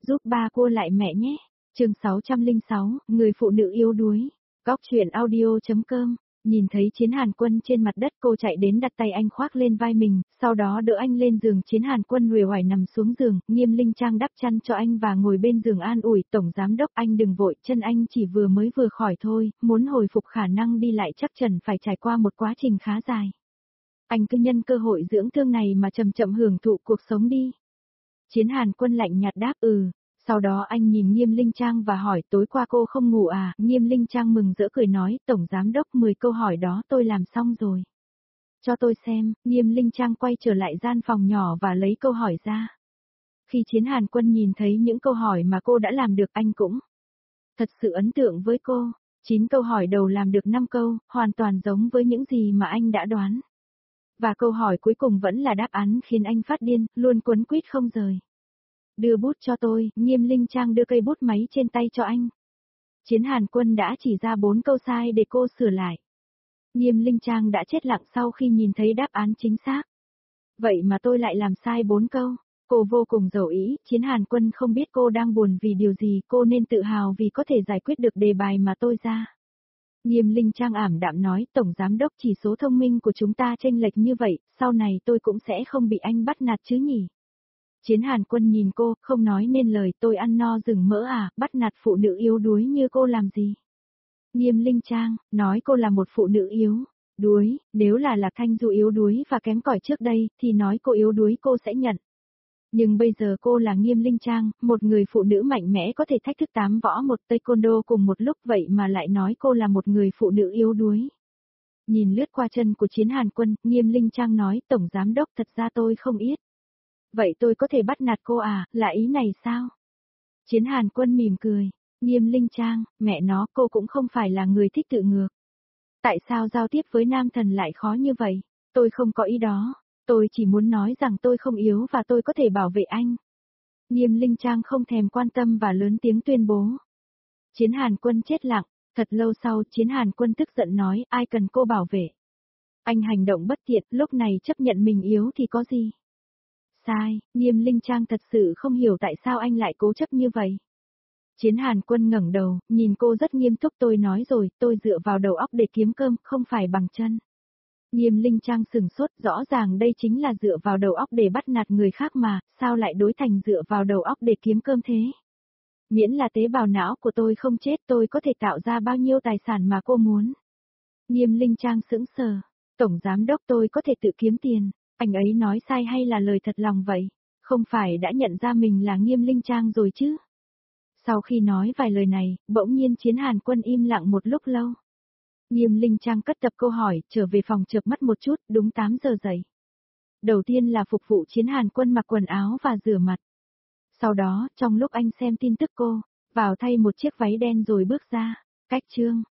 Giúp ba cô lại mẹ nhé. Chương 606, người phụ nữ yếu đuối. Góc truyện audio.com. Nhìn thấy Chiến Hàn Quân trên mặt đất, cô chạy đến đặt tay anh khoác lên vai mình, sau đó đỡ anh lên giường. Chiến Hàn Quân uể oải nằm xuống giường, Nghiêm Linh Trang đắp chăn cho anh và ngồi bên giường an ủi. Tổng giám đốc, anh đừng vội, chân anh chỉ mới vừa khỏi thôi, muốn hồi phục khả năng đi lại chắc chắn phải trải qua một quá trình khá dài. Anh cứ nhân cơ hội dưỡng thương này mà chậm chậm hưởng thụ cuộc sống đi. Chiến Hàn Quân lạnh nhạt đáp Sau đó anh nhìn Nghiêm Linh Trang và hỏi, tối qua cô không ngủ à? Nghiêm Linh Trang mừng rỡ cười nói, Tổng Giám Đốc 10 câu hỏi đó tôi làm xong rồi. Cho tôi xem. Nghiêm Linh Trang quay trở lại gian phòng nhỏ và lấy câu hỏi ra. Khi Chiến Hàn Quân nhìn thấy những câu hỏi mà cô đã làm được, anh cũng thật sự ấn tượng với cô. 9 câu hỏi đầu làm được 5 câu, hoàn toàn giống với những gì mà anh đã đoán. Và câu hỏi cuối cùng vẫn là đáp án khiến anh phát điên, luôn quấn quýt không rời. Đưa bút cho tôi. Nghiêm Linh Trang đưa cây bút máy trên tay cho anh. Chiến Hàn Quân đã chỉ ra 4 câu sai để cô sửa lại. Nghiêm Linh Trang đã chết lặng sau khi nhìn thấy đáp án chính xác. Vậy mà tôi lại làm sai 4 câu. Cô vô cùng giàu ý. Chiến Hàn Quân không biết cô đang buồn vì điều gì, cô nên tự hào vì có thể giải quyết được đề bài mà tôi ra. Nghiêm Linh Trang ảm đạm nói, Tổng Giám Đốc, chỉ số thông minh của chúng ta chênh lệch như vậy, sau này tôi cũng sẽ không bị anh bắt nạt chứ nhỉ? Chiến Hàn Quân nhìn cô, không nói nên lời, tôi ăn no rừng mỡ à, bắt nạt phụ nữ yếu đuối như cô làm gì? Nghiêm Linh Trang, nói cô là một phụ nữ yếu đuối, nếu là Lạc Thanh Du yếu đuối và kém cỏi trước đây, thì nói cô yếu đuối cô sẽ nhận. Nhưng bây giờ cô là Nghiêm Linh Trang, một người phụ nữ mạnh mẽ có thể thách thức 8 võ một taekwondo cùng một lúc, vậy mà lại nói cô là một người phụ nữ yếu đuối. Nhìn lướt qua chân của Chiến Hàn Quân, Nghiêm Linh Trang nói, Tổng Giám Đốc, thật ra tôi không biết. Vậy tôi có thể bắt nạt cô à, là ý này sao? Chiến Hàn Quân mỉm cười. Nghiêm Linh Trang, mẹ nó, cô cũng không phải là người thích tự ngược. Tại sao giao tiếp với nam thần lại khó như vậy? Tôi không có ý đó. Tôi chỉ muốn nói rằng tôi không yếu và tôi có thể bảo vệ anh. Nghiêm Linh Trang không thèm quan tâm và lớn tiếng tuyên bố. Chiến Hàn Quân chết lặng. Thật lâu sau, Chiến Hàn Quân tức giận nói, ai cần cô bảo vệ? Anh hành động bất tiện, lúc này chấp nhận mình yếu thì có gì? Sai. Nghiêm Linh Trang thật sự không hiểu tại sao anh lại cố chấp như vậy. Chiến Hàn Quân ngẩng đầu, nhìn cô rất nghiêm túc, tôi nói rồi, tôi dựa vào đầu óc để kiếm cơm, không phải bằng chân. Nghiêm Linh Trang sừng sốt, rõ ràng đây chính là dựa vào đầu óc để bắt nạt người khác mà, sao lại đối thành dựa vào đầu óc để kiếm cơm thế? Miễn là tế bào não của tôi không chết, tôi có thể tạo ra bao nhiêu tài sản mà cô muốn. Nghiêm Linh Trang sững sờ, Tổng Giám Đốc, tôi có thể tự kiếm tiền. Anh ấy nói sai hay là lời thật lòng vậy? Không phải đã nhận ra mình là Nghiêm Linh Trang rồi chứ? Sau khi nói vài lời này, bỗng nhiên Chiến Hàn Quân im lặng một lúc lâu. Nghiêm Linh Trang cất tập câu hỏi, trở về phòng chợp mắt một chút, đúng 8 giờ dậy. Đầu tiên là phục vụ Chiến Hàn Quân mặc quần áo và rửa mặt. Sau đó, trong lúc anh xem tin tức cô, vào thay một chiếc váy đen rồi bước ra. Cách chương.